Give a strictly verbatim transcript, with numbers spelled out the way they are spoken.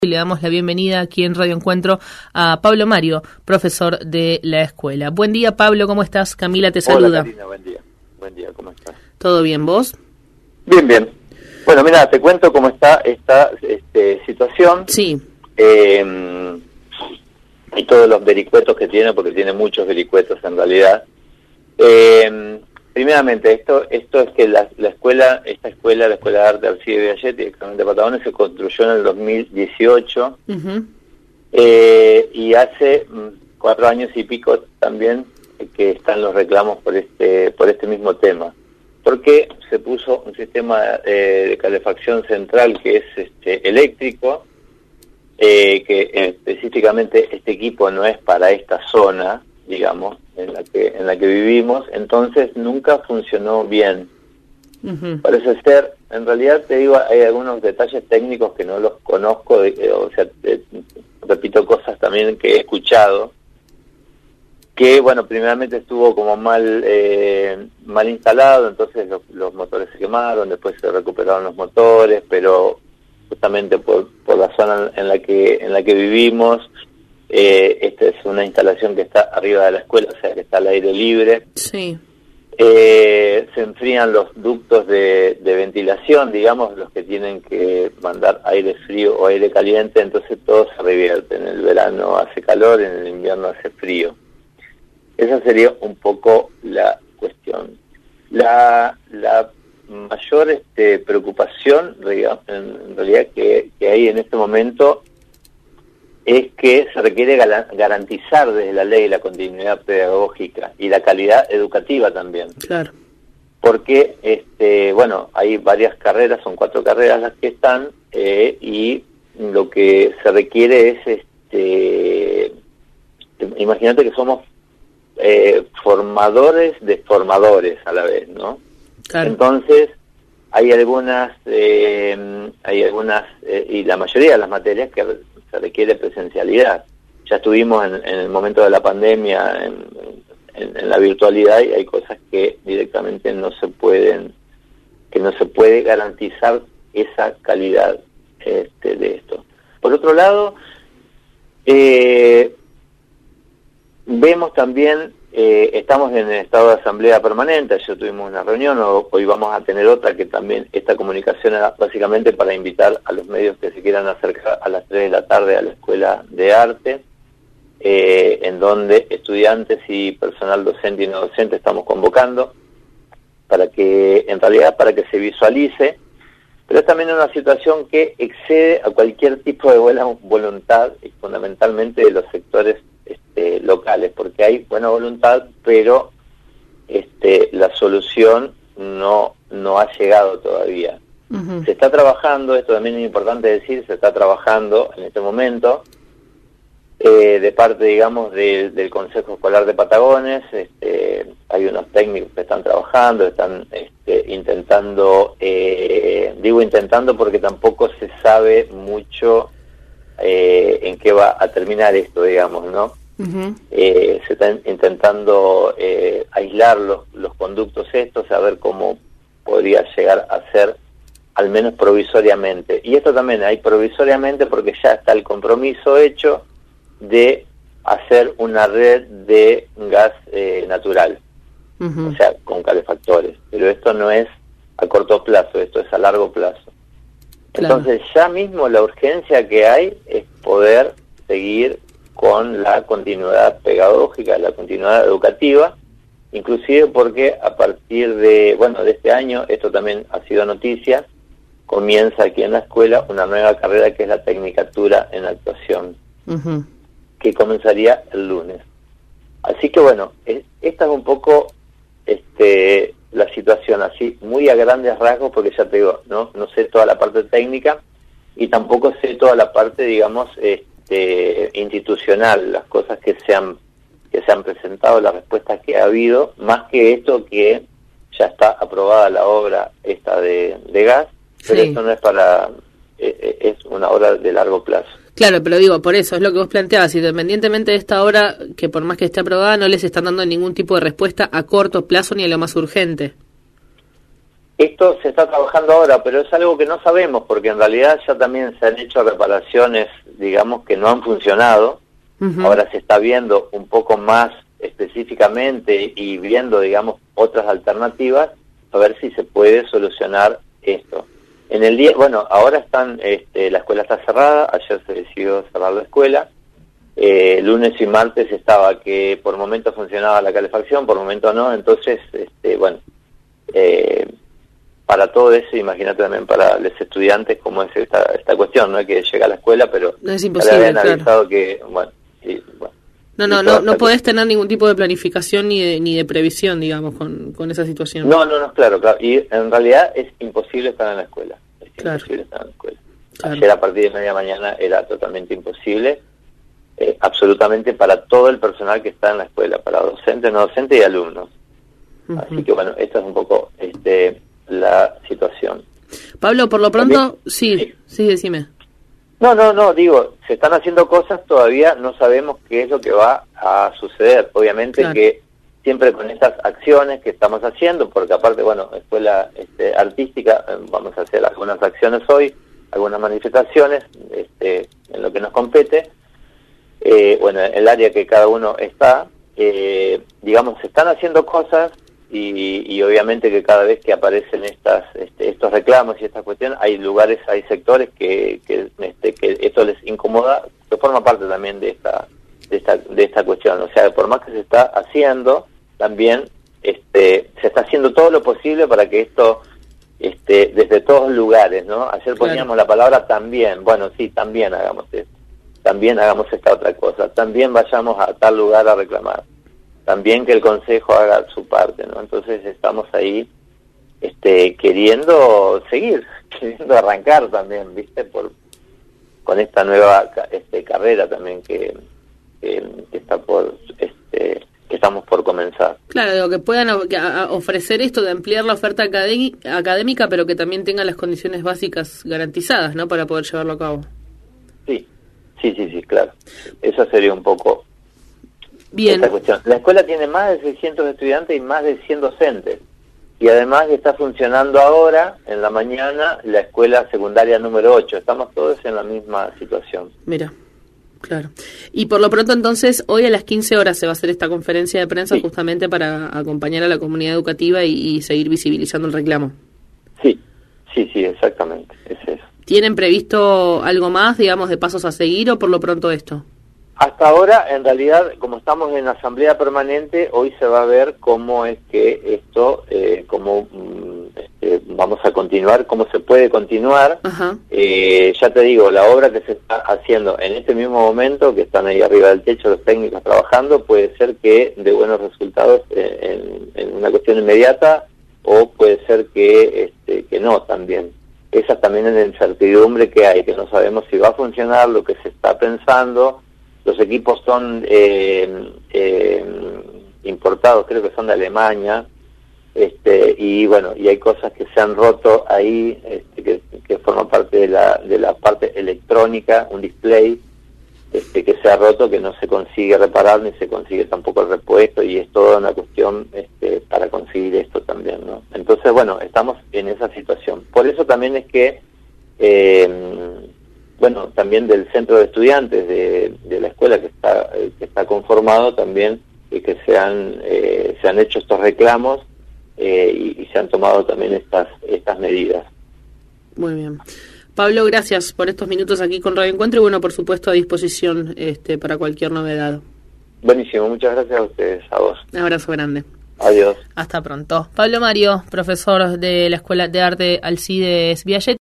Y le damos la bienvenida aquí en Radio Encuentro a Pablo Mario, profesor de la escuela. Buen día, Pablo, ¿cómo estás? Camila te saluda. Hola, Karina, buen día. Buen día, ¿cómo estás? ¿Todo bien, vos? Bien, bien. Bueno, mira, te cuento cómo está esta este, situación. Sí. Eh, y todos los vericuetos que tiene, porque tiene muchos vericuetos en realidad. Eh, primeramente, esto esto es que la, la escuela, esta escuela, la Escuela de Arte Alcide Biagietti, de Patagones, se construyó en el dos mil dieciocho. Uh-huh. eh, y hace mm, cuatro años y pico también que están los reclamos por este por este mismo tema, porque se puso un sistema eh, de calefacción central que es este eléctrico, eh, que eh, específicamente este equipo no es para esta zona, digamos, en la que en la que vivimos, entonces nunca funcionó bien. Uh-huh. Parece ser, en realidad te digo, hay algunos detalles técnicos que no los conozco, eh, o sea, eh, repito cosas también que he escuchado, que bueno, primeramente estuvo como mal eh, mal instalado, entonces los, los motores se quemaron, después se recuperaron los motores, pero justamente por por la zona en la que en la que vivimos, eh, esta es una instalación que está arriba de la escuela, o sea que está al aire libre. Sí. Eh, se enfrían los ductos de, de ventilación, digamos, los que tienen que mandar aire frío o aire caliente, entonces todo se revierte. En el verano hace calor, en el invierno hace frío. Esa sería un poco la cuestión. La, la mayor este, preocupación, digamos, en realidad, que, que hay en este momento es que se requiere garantizar desde la ley la continuidad pedagógica y la calidad educativa también. Claro. Porque, este, bueno, hay varias carreras, son cuatro carreras las que están, eh, y lo que se requiere es, este, imagínate que somos eh, formadores de formadores a la vez, ¿no? Claro. Entonces, hay algunas, eh, hay algunas, eh, y la mayoría de las materias que se requiere presencialidad. Ya estuvimos en, en el momento de la pandemia en, en, en la virtualidad, y hay cosas que directamente no se pueden, que no se puede garantizar esa calidad este, de esto. Por otro lado, eh, vemos también, eh, estamos en el estado de asamblea permanente. Ayer tuvimos una reunión, hoy vamos a tener otra, que también esta comunicación era básicamente para invitar a los medios que se quieran acercar a las tres de la tarde a la Escuela de Arte, eh, en donde estudiantes y personal docente y no docente estamos convocando para que, en realidad, para que se visualice, pero es también una situación que excede a cualquier tipo de buena voluntad, y fundamentalmente de los sectores este, locales, porque hay buena voluntad, pero este, la solución no no ha llegado todavía. Uh-huh. Se está trabajando, esto también es importante decir, se está trabajando en este momento, eh, de parte, digamos, de, del Consejo Escolar de Patagones. Este, hay unos técnicos que están trabajando, están este, intentando, eh, digo intentando porque tampoco se sabe mucho eh, en qué va a terminar esto, digamos, ¿no? Uh-huh. Eh, se están intentando eh, aislar los, los conductos estos, a ver cómo podría llegar a ser, al menos provisoriamente. Y esto también hay provisoriamente porque ya está el compromiso hecho de hacer una red de gas eh, natural, uh-huh. o sea, con calefactores. Pero esto no es a corto plazo, esto es a largo plazo. Claro. Entonces ya mismo la urgencia que hay es poder seguir con la continuidad pedagógica, la continuidad educativa, inclusive porque a partir de, bueno, de este año, esto también ha sido noticia, comienza aquí en la escuela una nueva carrera que es la Tecnicatura en Actuación, uh-huh. que comenzaría el lunes. Así que bueno, es, esta es un poco este la situación así, muy a grandes rasgos, porque ya te digo, no no sé toda la parte técnica y tampoco sé toda la parte, digamos, este, institucional, las cosas que se han que se han presentado, las respuestas que ha habido, más que esto que ya está aprobada la obra esta de, de gas, pero sí. Esto no es para, eh, es una obra de largo plazo. Claro, pero digo, por eso es lo que vos planteabas, independientemente de esta obra, que por más que esté aprobada, no les están dando ningún tipo de respuesta a corto plazo ni a lo más urgente. Esto se está trabajando ahora, pero es algo que no sabemos, porque en realidad ya también se han hecho reparaciones, digamos, que no han funcionado. Uh-huh. Ahora se está viendo un poco más específicamente y viendo, digamos, otras alternativas, a ver si se puede solucionar esto. En el día, bueno, ahora están, este, la escuela está cerrada, ayer se decidió cerrar la escuela, eh, lunes y martes estaba que por momentos funcionaba la calefacción, por momentos no, entonces, este, bueno, eh, para todo eso, imagínate también para los estudiantes cómo es esta, esta cuestión, no hay que llegar a la escuela, pero no es imposible, le habían claro. avisado que, bueno, sí, bueno. No, no, no, no podés tener ningún tipo de planificación ni de, ni de previsión, digamos, con, con esa situación. No, no, no, claro, claro. Y en realidad es imposible estar en la escuela. Es claro. imposible estar en la escuela. Claro. Ayer a partir de media mañana era totalmente imposible, eh, absolutamente para todo el personal que está en la escuela, para docentes, no docentes y alumnos. Uh-huh. Así que bueno, esta es un poco este, la situación. Pablo, por lo pronto, sí, sí, sí, decime. No, no, no, digo, se están haciendo cosas, todavía no sabemos qué es lo que va a suceder. Obviamente claro. que siempre con estas acciones que estamos haciendo, porque aparte, bueno, escuela este, artística, vamos a hacer algunas acciones hoy, algunas manifestaciones, este, en lo que nos compete, eh, bueno, el área que cada uno está, eh, digamos, se están haciendo cosas, Y, y obviamente que cada vez que aparecen estas este, estos reclamos y estas cuestiones, hay lugares, hay sectores que que, este, que esto les incomoda, que forma parte también de esta de esta de esta cuestión. O sea, por más que se está haciendo, también este se está haciendo todo lo posible para que esto este desde todos lugares, ¿no? Ayer poníamos claro. la palabra también, bueno, sí, también hagamos esto, también hagamos esta otra cosa, también vayamos a tal lugar a reclamar. También que el Consejo haga su parte, ¿no? Entonces estamos ahí este, queriendo seguir, queriendo arrancar también, ¿viste? Por con esta nueva este, carrera también que, que, que está por este que estamos por comenzar. Claro, digo, que puedan ofrecer esto de ampliar la oferta académica, pero que también tengan las condiciones básicas garantizadas, ¿no? Para poder llevarlo a cabo. Sí, sí, sí, sí, claro. Eso sería un poco... Bien. Esta cuestión. La escuela tiene más de seiscientos estudiantes y más de cien docentes. Y además está funcionando ahora, en la mañana, la escuela secundaria número ocho. Estamos todos en la misma situación. Mira, claro. Y por lo pronto entonces, hoy a las quince horas se va a hacer esta conferencia de prensa sí. justamente para acompañar a la comunidad educativa y, y seguir visibilizando el reclamo. Sí, sí, sí, exactamente. Es eso. ¿Tienen previsto algo más, digamos, de pasos a seguir o por lo pronto esto? Hasta ahora, en realidad, como estamos en asamblea permanente, hoy se va a ver cómo es que esto, eh, cómo este, vamos a continuar, cómo se puede continuar. Uh-huh. Eh, ya te digo, la obra que se está haciendo en este mismo momento, que están ahí arriba del techo los técnicos trabajando, puede ser que dé buenos resultados en, en una cuestión inmediata, o puede ser que, este, que no también. Esa también es la incertidumbre que hay, que no sabemos si va a funcionar lo que se está pensando. Los equipos son eh, eh, importados, creo que son de Alemania, este, y bueno, y hay cosas que se han roto ahí, este, que, que forman parte de la de la parte electrónica, un display este, que se ha roto, que no se consigue reparar ni se consigue tampoco el repuesto, y es toda una cuestión este, para conseguir esto también, ¿no? Entonces, bueno, estamos en esa situación. Por eso también es que eh, bueno, también del centro de estudiantes de, de la escuela que está eh, que está conformado también, y que se han eh, se han hecho estos reclamos eh, y, y se han tomado también estas estas medidas. Muy bien. Pablo, gracias por estos minutos aquí con Radio Encuentro y bueno, por supuesto a disposición este para cualquier novedad. Buenísimo, muchas gracias a ustedes, a vos. Un abrazo grande. Adiós. Hasta pronto. Pablo Mario, profesor de la Escuela de Arte Alcides Viallet.